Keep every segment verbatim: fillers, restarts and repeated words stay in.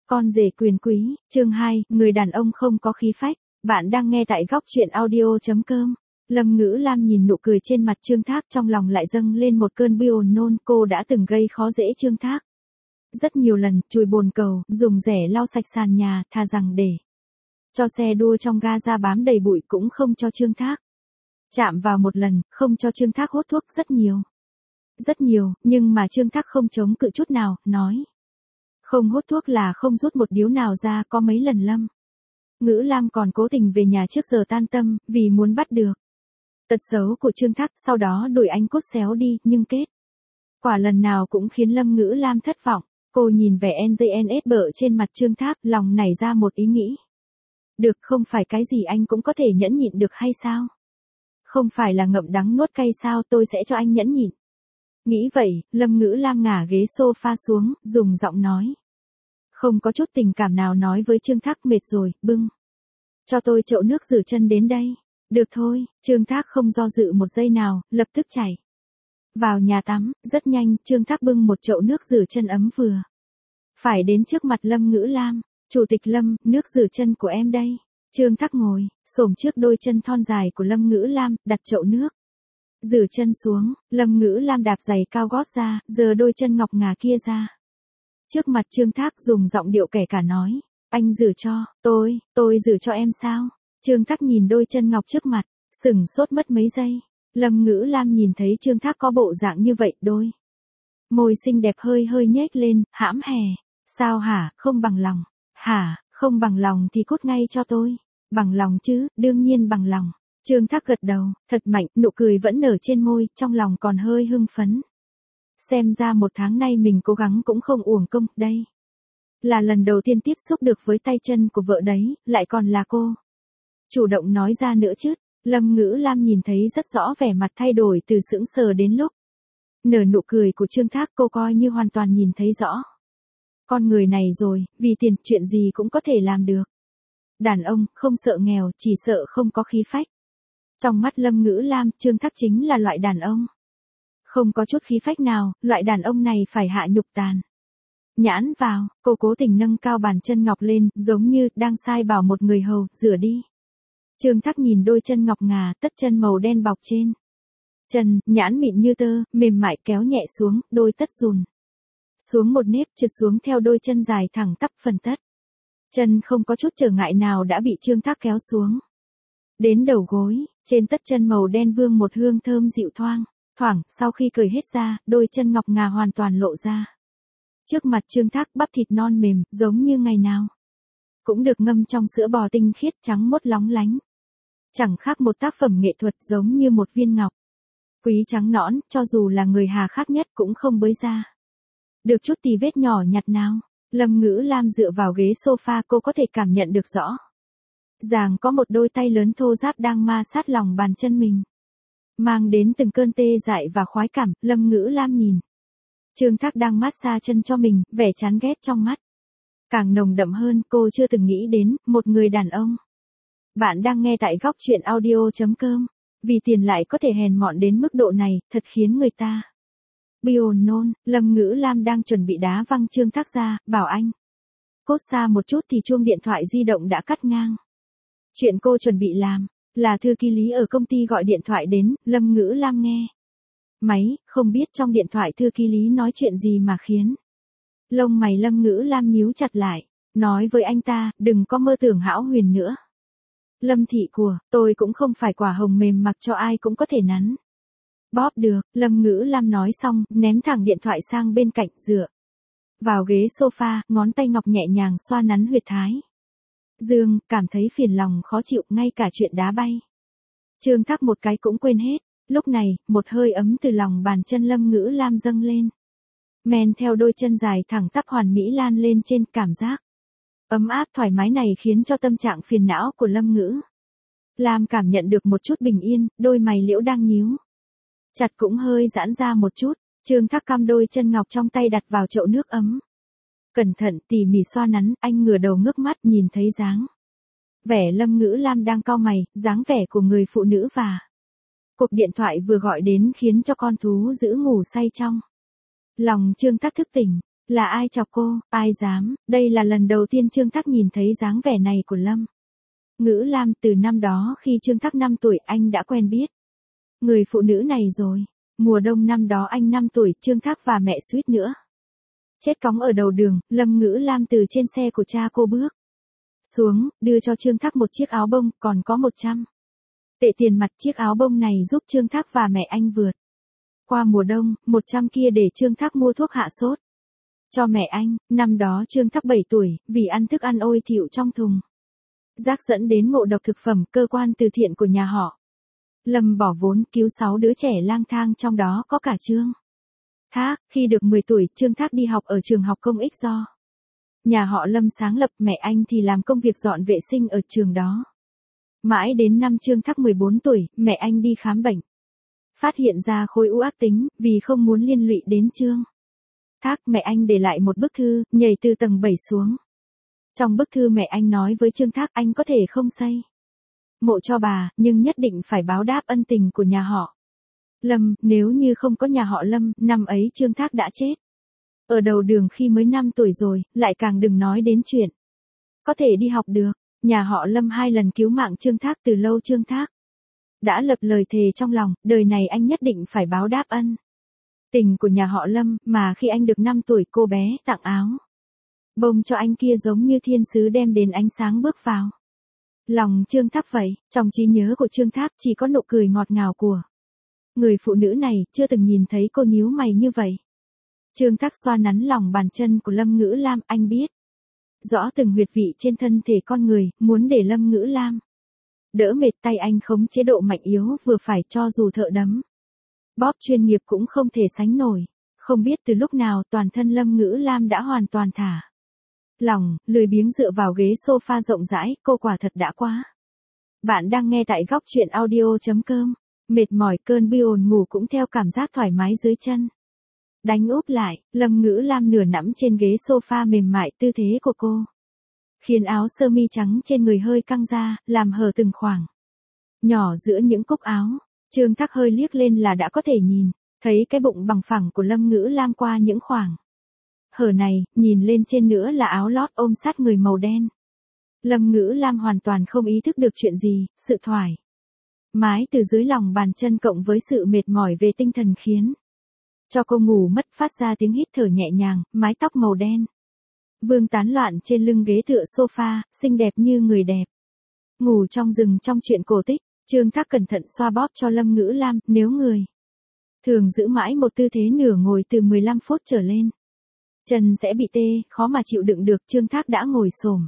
Con rể quyền quý, chương hai, người đàn ông không có khí phách. Bạn đang nghe tại góc truyện audio.com. Lâm Ngữ Lam nhìn nụ cười trên mặt Trương Thác, trong lòng lại dâng lên một cơn buồn nôn. Cô đã từng gây khó dễ Trương Thác rất nhiều lần, chùi bồn cầu, dùng rẻ lau sạch sàn nhà, thà rằng để cho xe đua trong ga ra bám đầy bụi cũng không cho Trương Thác chạm vào một lần, không cho Trương Thác hút thuốc rất nhiều. Rất nhiều, nhưng mà Trương Thác không chống cự chút nào, nói. Không hút thuốc là không rút một điếu nào ra. Có mấy lần Lâm Ngữ Lam còn cố tình về nhà trước giờ tan tầm, vì muốn bắt được tật xấu của Trương Thác, sau đó đuổi anh cút xéo đi, nhưng kết quả lần nào cũng khiến Lâm Ngữ Lam thất vọng. Cô nhìn vẻ en gi en ét bợ trên mặt Trương Thác, lòng nảy ra một ý nghĩ. Được, không phải cái gì anh cũng có thể nhẫn nhịn được hay sao? Không phải là ngậm đắng nuốt cay sao, tôi sẽ cho anh nhẫn nhịn. Nghĩ vậy, Lâm Ngữ Lam ngả ghế sofa xuống, dùng giọng nói không có chút tình cảm nào nói với Trương Thác, mệt rồi, bưng cho tôi chậu nước rửa chân đến đây. Được thôi, Trương Thác không do dự một giây nào, lập tức chạy vào nhà tắm. Rất nhanh, Trương Thác bưng một chậu nước rửa chân ấm vừa phải đến trước mặt Lâm Ngữ Lam. Chủ tịch Lâm, nước rửa chân của em đây. Trương Thác ngồi xổm trước đôi chân thon dài của Lâm Ngữ Lam, đặt chậu nước rửa chân xuống. Lâm Ngữ Lam đạp giày cao gót ra, giơ đôi chân ngọc ngà kia ra trước mặt Trương Thác, dùng giọng điệu kể cả nói. Anh rửa cho tôi, tôi rửa cho em sao? Trương Thác nhìn đôi chân ngọc trước mặt, sửng sốt mất mấy giây. Lâm Ngữ Lam nhìn thấy Trương Thác có bộ dạng như vậy, đôi môi xinh đẹp hơi hơi nhếch lên, hãm hè. Sao hả, không bằng lòng? Hả, không bằng lòng thì cút ngay cho tôi. Bằng lòng chứ, đương nhiên bằng lòng. Trương Thác gật đầu, thật mạnh, nụ cười vẫn nở trên môi, trong lòng còn hơi hưng phấn. Xem ra một tháng nay mình cố gắng cũng không uổng công, đây là lần đầu tiên tiếp xúc được với tay chân của vợ đấy, lại còn là cô chủ động nói ra nữa chứ. Lâm Ngữ Lam nhìn thấy rất rõ vẻ mặt thay đổi từ sững sờ đến lúc nở nụ cười của Trương Thác, cô coi như hoàn toàn nhìn thấy rõ con người này rồi, vì tiền, chuyện gì cũng có thể làm được. Đàn ông, không sợ nghèo, chỉ sợ không có khí phách. Trong mắt Lâm Ngữ Lam, Trương Thác chính là loại đàn ông không có chút khí phách nào, loại đàn ông này phải hạ nhục tàn nhãn vào. Cô cố tình nâng cao bàn chân ngọc lên, giống như đang sai bảo một người hầu, rửa đi. Trương Thác nhìn đôi chân ngọc ngà, tất chân màu đen bọc trên chân, nhãn mịn như tơ, mềm mại kéo nhẹ xuống, đôi tất rùn xuống một nếp, trượt xuống theo đôi chân dài thẳng tắp. Phần tất chân không có chút trở ngại nào đã bị Trương Thác kéo xuống đến đầu gối. Trên tất chân màu đen vương một hương thơm dịu thoang thoảng. Sau khi cởi hết ra, đôi chân ngọc ngà hoàn toàn lộ ra trước mặt Trương Thác, bắp thịt non mềm, giống như ngày nào cũng được ngâm trong sữa bò tinh khiết, trắng mốt lóng lánh, chẳng khác một tác phẩm nghệ thuật, giống như một viên ngọc quý trắng nõn, cho dù là người hà khắc nhất cũng không bới ra được chút tì vết nhỏ nhặt nào. Lâm Ngữ Lam dựa vào ghế sofa, cô có thể cảm nhận được rõ ràng có một đôi tay lớn thô ráp đang ma sát lòng bàn chân mình, mang đến từng cơn tê dại và khoái cảm. Lâm Ngữ Lam nhìn Trương Thác đang mát xa chân cho mình, vẻ chán ghét trong mắt càng nồng đậm hơn. Cô chưa từng nghĩ đến một người đàn ông. Bạn đang nghe tại góc truyện audio.com. Vì tiền lại có thể hèn mọn đến mức độ này, thật khiến người ta buồn nôn. Lâm Ngữ Lam đang chuẩn bị đá văng Trương Thác ra, bảo anh cốt xa một chút thì chuông điện thoại di động đã cắt ngang chuyện cô chuẩn bị làm. Là thư ký Lý ở công ty gọi điện thoại đến. Lâm Ngữ Lam nghe máy, không biết trong điện thoại thư ký Lý nói chuyện gì mà khiến lông mày Lâm Ngữ Lam nhíu chặt lại. Nói với anh ta, đừng có mơ tưởng hão huyền nữa. Lâm thị của, tôi cũng không phải quả hồng mềm mặc cho ai cũng có thể nắn bóp được. Lâm Ngữ Lam nói xong, ném thẳng điện thoại sang bên cạnh, dựa vào ghế sofa, ngón tay ngọc nhẹ nhàng xoa nắn huyệt thái dương, cảm thấy phiền lòng khó chịu, ngay cả chuyện đá bay Trương Thác một cái cũng quên hết. Lúc này, một hơi ấm từ lòng bàn chân Lâm Ngữ Lam dâng lên, men theo đôi chân dài thẳng tắp hoàn mỹ lan lên trên. Cảm giác ấm áp thoải mái này khiến cho tâm trạng phiền não của Lâm Ngữ Lam cảm nhận được một chút bình yên, đôi mày liễu đang nhíu chặt cũng hơi giãn ra một chút. Trương Thác cam đôi chân ngọc trong tay đặt vào chậu nước ấm, cẩn thận tỉ mỉ xoa nắn. Anh ngửa đầu ngước mắt, nhìn thấy dáng vẻ Lâm Ngữ Lam đang cau mày, dáng vẻ của người phụ nữ và cuộc điện thoại vừa gọi đến khiến cho con thú giữ ngủ say trong lòng Trương Thác thức tỉnh. Là ai chọc cô, ai dám, đây là lần đầu tiên Trương Thác nhìn thấy dáng vẻ này của Lâm Ngữ Lam. Từ năm đó khi Trương Thác năm tuổi anh đã quen biết người phụ nữ này rồi. Mùa đông năm đó anh năm tuổi, Trương Thác và mẹ suýt nữa chết cóng ở đầu đường. Lâm Ngữ Lam từ trên xe của cha cô bước xuống, đưa cho Trương Thác một chiếc áo bông, còn có một trăm tệ tiền mặt. Chiếc áo bông này giúp Trương Thác và mẹ anh vượt qua mùa đông, một trăm kia để Trương Thác mua thuốc hạ sốt cho mẹ anh. Năm đó Trương Thác bảy tuổi, vì ăn thức ăn ôi thiệu trong thùng rác dẫn đến ngộ độc thực phẩm. Cơ quan từ thiện của nhà họ Lâm bỏ vốn cứu sáu đứa trẻ lang thang, trong đó có cả Trương Thác. Khi được mười tuổi, Trương Thác đi học ở trường học công ích do nhà họ Lâm sáng lập, mẹ anh thì làm công việc dọn vệ sinh ở trường đó. Mãi đến năm Trương Thác mười bốn tuổi, mẹ anh đi khám bệnh, phát hiện ra khối u ác tính. Vì không muốn liên lụy đến Trương Thác, mẹ anh để lại một bức thư, nhảy từ tầng bảy xuống. Trong bức thư mẹ anh nói với Trương Thác, anh có thể không xây mộ cho bà, nhưng nhất định phải báo đáp ân tình của nhà họ Lâm. Nếu như không có nhà họ Lâm, năm ấy Trương Thác đã chết ở đầu đường khi mới năm tuổi rồi, lại càng đừng nói đến chuyện có thể đi học được. Nhà họ Lâm hai lần cứu mạng Trương Thác. Từ lâu Trương Thác đã lập lời thề trong lòng, đời này anh nhất định phải báo đáp ân tình của nhà họ Lâm. Mà khi anh được năm tuổi, cô bé tặng áo bông cho anh kia giống như thiên sứ đem đến ánh sáng bước vào lòng Trương Thác vậy. Trong trí nhớ của Trương Thác chỉ có nụ cười ngọt ngào của người phụ nữ này, chưa từng nhìn thấy cô nhíu mày như vậy. Trương Thác xoa nắn lòng bàn chân của Lâm Ngữ Lam, anh biết rõ từng huyệt vị trên thân thể con người, muốn để Lâm Ngữ Lam đỡ mệt. Tay anh khống chế độ mạnh yếu vừa phải, cho dù thợ đấm bóp chuyên nghiệp cũng không thể sánh nổi. Không biết từ lúc nào toàn thân Lâm Ngữ Lam đã hoàn toàn thả lòng, lười biếng dựa vào ghế sofa rộng rãi. Cô quả thật đã quá. Bạn đang nghe tại góc truyện audio chấm com. Mệt mỏi, cơn buồn ngủ cũng theo cảm giác thoải mái dưới chân đánh úp lại. Lâm Ngữ Lam nửa nằm trên ghế sofa mềm mại. Tư thế của cô khiến áo sơ mi trắng trên người hơi căng ra, làm hở từng khoảng nhỏ giữa những cúc áo. Trương Thác hơi liếc lên là đã có thể nhìn thấy cái bụng bằng phẳng của Lâm Ngữ Lam qua những khoảng hở này. Nhìn lên trên nữa là áo lót ôm sát người màu đen. Lâm Ngữ Lam hoàn toàn không ý thức được chuyện gì. Sự thoải mái từ dưới lòng bàn chân cộng với sự mệt mỏi về tinh thần khiến cho cô ngủ mất, phát ra tiếng hít thở nhẹ nhàng. Mái tóc màu đen vương tán loạn trên lưng ghế tựa sofa, xinh đẹp như người đẹp ngủ trong rừng trong truyện cổ tích. Trương Thác cẩn thận xoa bóp cho Lâm Ngữ Lam. Nếu người thường giữ mãi một tư thế nửa ngồi từ mười lăm phút trở lên, chân sẽ bị tê, khó mà chịu đựng được. Trương Thác đã ngồi xổm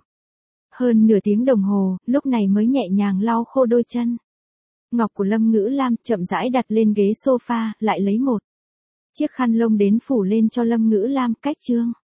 hơn nửa tiếng đồng hồ, lúc này mới nhẹ nhàng lau khô đôi chân ngọc của Lâm Ngữ Lam, chậm rãi đặt lên ghế sofa, lại lấy một chiếc khăn lông đến phủ lên cho Lâm Ngữ Lam. Cách Trương